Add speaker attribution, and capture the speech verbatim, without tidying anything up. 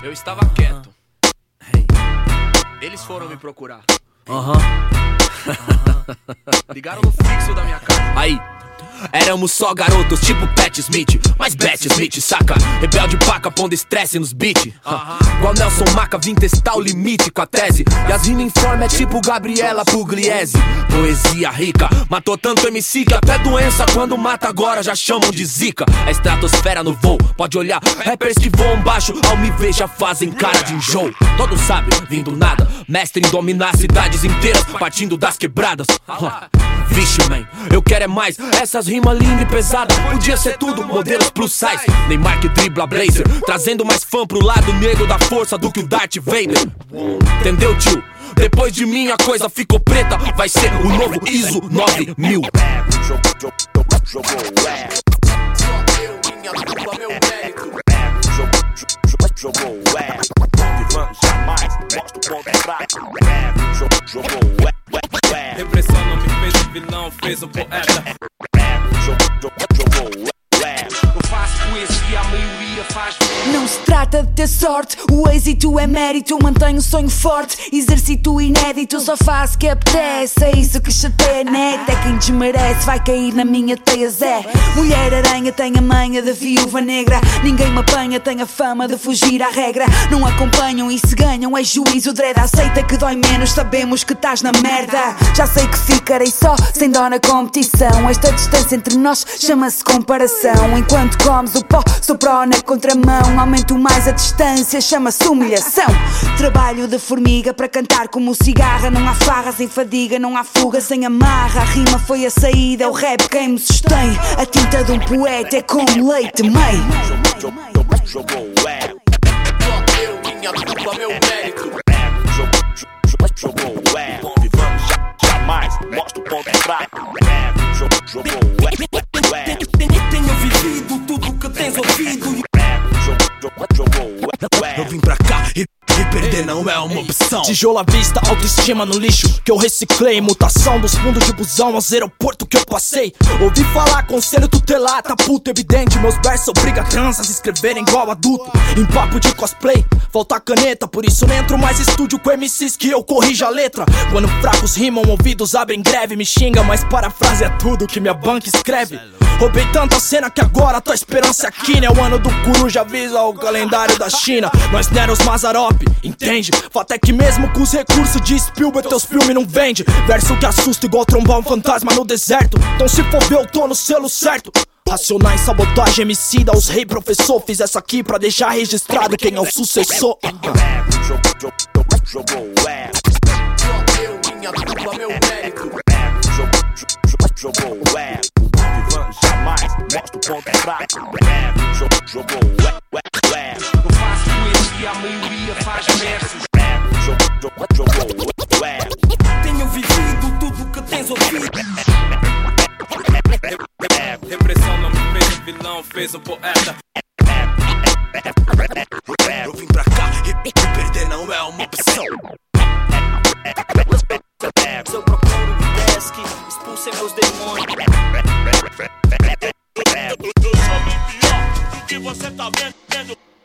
Speaker 1: Eu estava quieto. Eles foram me procurar.
Speaker 2: Aham.
Speaker 1: Ligaram no fixo da minha casa.
Speaker 2: Aí, éramos só garotos, tipo Pat Smith. Mas Pat Smith, saca? Rebelde paca, pondo estresse nos beat. Igual Nelson Maca, vim testar o limite com a tese. E as rimas em forma é tipo Gabriela Pugliese. Poesia rica, matou tanto M C que até doença quando mata agora já chamam de zica. A estratosfera no voo, pode olhar. Rappers que voam baixo, ao me ver já fazem cara de enjoo. Todos sabem, vim do nada, mestre em dominar cidades inteiras, partindo das quebradas. Vixe, man, eu quero é mais. Essas rimas lindas e pesadas, podia ser tudo modelos plus size. Neymar que dribla Blazer, trazendo mais fã pro lado negro da força do que o Darth Vader. Entendeu, tio? Depois de mim a coisa ficou preta, vai ser o novo I S O nove mil.
Speaker 1: Minha dupla, meu mérito.
Speaker 3: Jogou é, vamos jamais, mostra o ponto fraco. Jogou é,
Speaker 4: repressão não me fez o vilão, fez o poeta.
Speaker 3: Jogou é,
Speaker 1: Eu faço poesia, a maioria faz.
Speaker 5: Não se trata de ter sorte, o êxito é mérito. Mantenho o sonho forte, exercito inédito. Só faço que apetece, é isso que chateia, né? Até quem desmerece vai cair na minha teia, Zé. Mulher aranha tem a manha da viúva negra. Ninguém me apanha, tem a fama de fugir à regra. Não acompanham e se ganham é juízo dread. Aceita que dói menos, sabemos que estás na merda. Já sei que ficarei só, sem dó na competição. Esta distância entre nós chama-se comparação. Enquanto comes o pó, sou pró na contramão. Aumento mais a distância, chama-se humilhação. Trabalho de formiga para cantar como cigarra. Não há farra sem fadiga, não há fuga sem amarra. A rima foi a saída, é o rap quem me sustém. A tinta de um poeta é como leite, mãe.
Speaker 3: jogou é,
Speaker 1: Eu, minha dupla, meu mérito.
Speaker 3: jogou é, vamos jamais, mostra o ponto fraco. Jogou é,
Speaker 2: Tenho vivido tudo que tens ouvido.
Speaker 3: jogou é,
Speaker 2: Eu vim pra cá e, e perder não é uma opção. Tijolo à vista, autoestima no lixo que eu reciclei. Mutação dos fundos de busão aos aeroportos que eu passei. Ouvi falar conselho tutelar, tá puto evidente. Meus versos obriga transas a escreverem igual adulto. Em papo de cosplay, falta caneta. Por isso não entro mais estúdio com M Cs que eu corrijo a letra. Quando fracos rimam, ouvidos abrem greve. Me xinga, mas parafrase é tudo que minha banca escreve. Roubei tanta cena que agora tua esperança aqui, né? O ano do coruja avisa o calendário da China. Nós não era os Mazarop, entende? Fato é que mesmo com os recursos de Spielberg teus filmes não vende. Verso que assusta igual trombar um fantasma no deserto. Então se for ver eu tô no selo certo. Racionais, sabotagem, homicida, os rei professor. Fiz essa aqui pra deixar registrado quem é o sucessor.
Speaker 3: jogou é,
Speaker 1: Eu, minha dupla, meu mérito.
Speaker 3: jogou é, vamos jamais, mostra o ponto fraco. Jogou é,
Speaker 1: Eu faço poesia, a maioria faz versos.
Speaker 3: jogou é,
Speaker 2: Tenho vivido tudo que tens ouvido.
Speaker 4: Repressão não me fez o vilão, fez o poeta.
Speaker 2: Eu vim pra cá e, e perder não é uma opção.
Speaker 6: Se eu procuro um desk, expulsem meus demônios.
Speaker 3: Eu sou bem pior do que você tá vendo.